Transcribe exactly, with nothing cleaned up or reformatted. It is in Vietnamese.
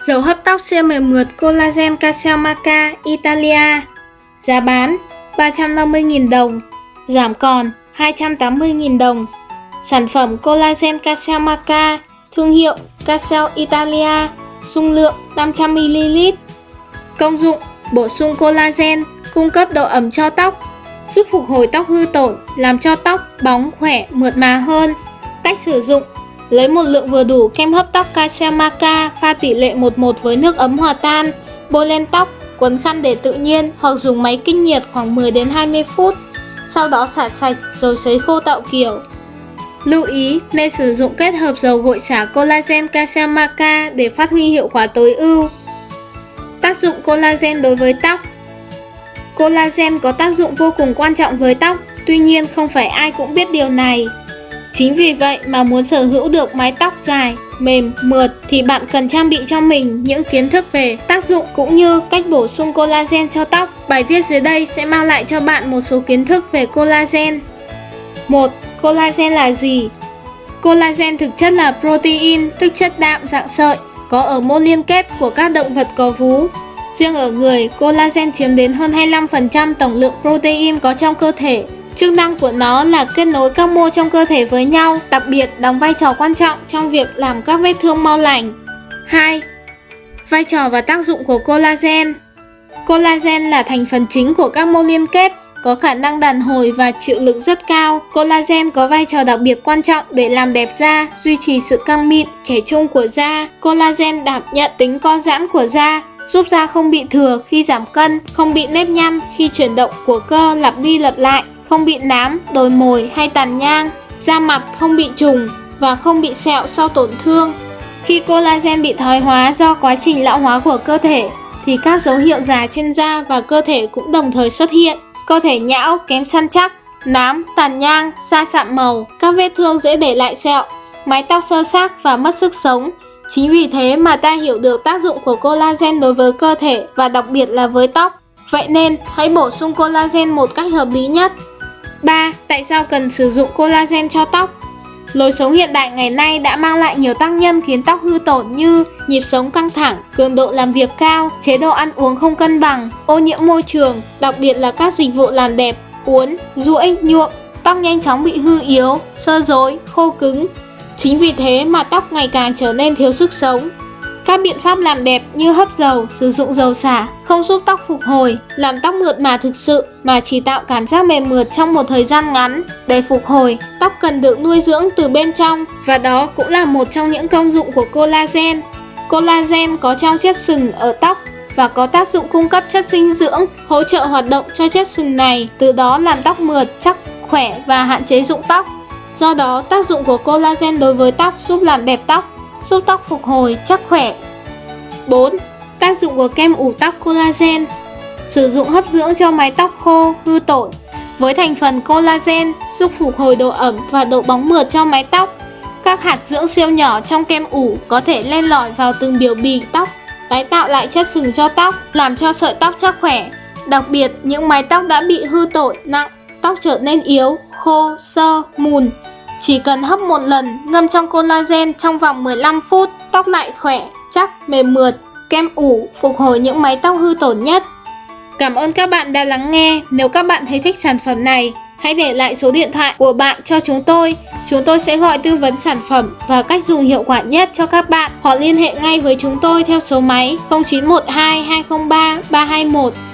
Dầu hấp tóc siêu mềm mượt Collagen Caselmaca Italia. Giá bán ba trăm năm mươi nghìn đồng, giảm còn hai trăm tám mươi nghìn đồng. Sản phẩm Collagen Caselmaca, thương hiệu Casel Italia, dung lượng năm trăm mi li lít. Công dụng: bổ sung collagen, cung cấp độ ẩm cho tóc, giúp phục hồi tóc hư tổn, làm cho tóc bóng, khỏe, mượt mà hơn. Cách sử dụng: lấy một lượng vừa đủ kem hấp tóc Caselmaca pha tỷ lệ một một với nước ấm hòa tan, bôi lên tóc, quấn khăn để tự nhiên hoặc dùng máy kinh nhiệt khoảng mười đến hai mươi phút. Sau đó xả sạch rồi sấy khô tạo kiểu. Lưu ý nên sử dụng kết hợp dầu gội xả Collagen Caselmaca để phát huy hiệu quả tối ưu. Tác dụng collagen đối với tóc. Collagen có tác dụng vô cùng quan trọng với tóc, tuy nhiên không phải ai cũng biết điều này. Chính vì vậy mà muốn sở hữu được mái tóc dài, mềm, mượt thì bạn cần trang bị cho mình những kiến thức về tác dụng cũng như cách bổ sung collagen cho tóc. Bài viết dưới đây sẽ mang lại cho bạn một số kiến thức về collagen. một. Collagen là gì? Collagen thực chất là protein, tức chất đạm dạng sợi, có ở mô liên kết của các động vật có vú. Riêng ở người, collagen chiếm đến hơn hai mươi lăm phần trăm tổng lượng protein có trong cơ thể. Chức năng của nó là kết nối các mô trong cơ thể với nhau, đặc biệt đóng vai trò quan trọng trong việc làm các vết thương mau lành. hai. Vai trò và tác dụng của collagen. Collagen là thành phần chính của các mô liên kết, có khả năng đàn hồi và chịu lực rất cao. Collagen có vai trò đặc biệt quan trọng để làm đẹp da, duy trì sự căng mịn, trẻ trung của da. Collagen đảm nhận tính co giãn của da, giúp da không bị thừa khi giảm cân, không bị nếp nhăn khi chuyển động của cơ lặp đi lặp lại, không bị nám, đồi mồi hay tàn nhang, da mặt không bị trùng và không bị sẹo sau tổn thương. Khi collagen bị thoái hóa do quá trình lão hóa của cơ thể thì các dấu hiệu già trên da và cơ thể cũng đồng thời xuất hiện. Cơ thể nhão, kém săn chắc, nám, tàn nhang, da sạm màu, các vết thương dễ để lại sẹo, mái tóc xơ xác và mất sức sống. Chính vì thế mà ta hiểu được tác dụng của collagen đối với cơ thể và đặc biệt là với tóc. Vậy nên hãy bổ sung collagen một cách hợp lý nhất. ba. Tại sao cần sử dụng collagen cho tóc? Lối sống hiện đại ngày nay đã mang lại nhiều tác nhân khiến tóc hư tổn như nhịp sống căng thẳng, cường độ làm việc cao, chế độ ăn uống không cân bằng, ô nhiễm môi trường, đặc biệt là các dịch vụ làm đẹp, uốn, duỗi, nhuộm. Tóc nhanh chóng bị hư yếu, xơ rối, khô cứng. Chính vì thế mà tóc ngày càng trở nên thiếu sức sống. Các biện pháp làm đẹp như hấp dầu, sử dụng dầu xả không giúp tóc phục hồi, làm tóc mượt mà thực sự mà chỉ tạo cảm giác mềm mượt trong một thời gian ngắn. Để phục hồi, tóc cần được nuôi dưỡng từ bên trong và đó cũng là một trong những công dụng của collagen. Collagen có trong chất sừng ở tóc và có tác dụng cung cấp chất dinh dưỡng, hỗ trợ hoạt động cho chất sừng này, từ đó làm tóc mượt, chắc, khỏe và hạn chế rụng tóc. Do đó, tác dụng của collagen đối với tóc giúp làm đẹp tóc, giúp tóc phục hồi, chắc khỏe. bốn. Tác dụng của kem ủ tóc collagen. Sử dụng hấp dưỡng cho mái tóc khô, hư tổn. Với thành phần collagen giúp phục hồi độ ẩm và độ bóng mượt cho mái tóc. Các hạt dưỡng siêu nhỏ trong kem ủ có thể len lỏi vào từng biểu bì tóc, tái tạo lại chất sừng cho tóc, làm cho sợi tóc chắc khỏe. Đặc biệt, những mái tóc đã bị hư tổn nặng, tóc trở nên yếu, khô, xơ, mùn. Chỉ cần hấp một lần, ngâm trong collagen trong vòng mười lăm phút, tóc lại khỏe, chắc, mềm mượt. Kem ủ phục hồi những mái tóc hư tổn nhất. Cảm ơn các bạn đã lắng nghe. Nếu các bạn thấy thích sản phẩm này, hãy để lại số điện thoại của bạn cho chúng tôi. Chúng tôi sẽ gọi tư vấn sản phẩm và cách dùng hiệu quả nhất cho các bạn. Hoặc liên hệ ngay với chúng tôi theo số máy không chín một hai hai không ba ba hai một.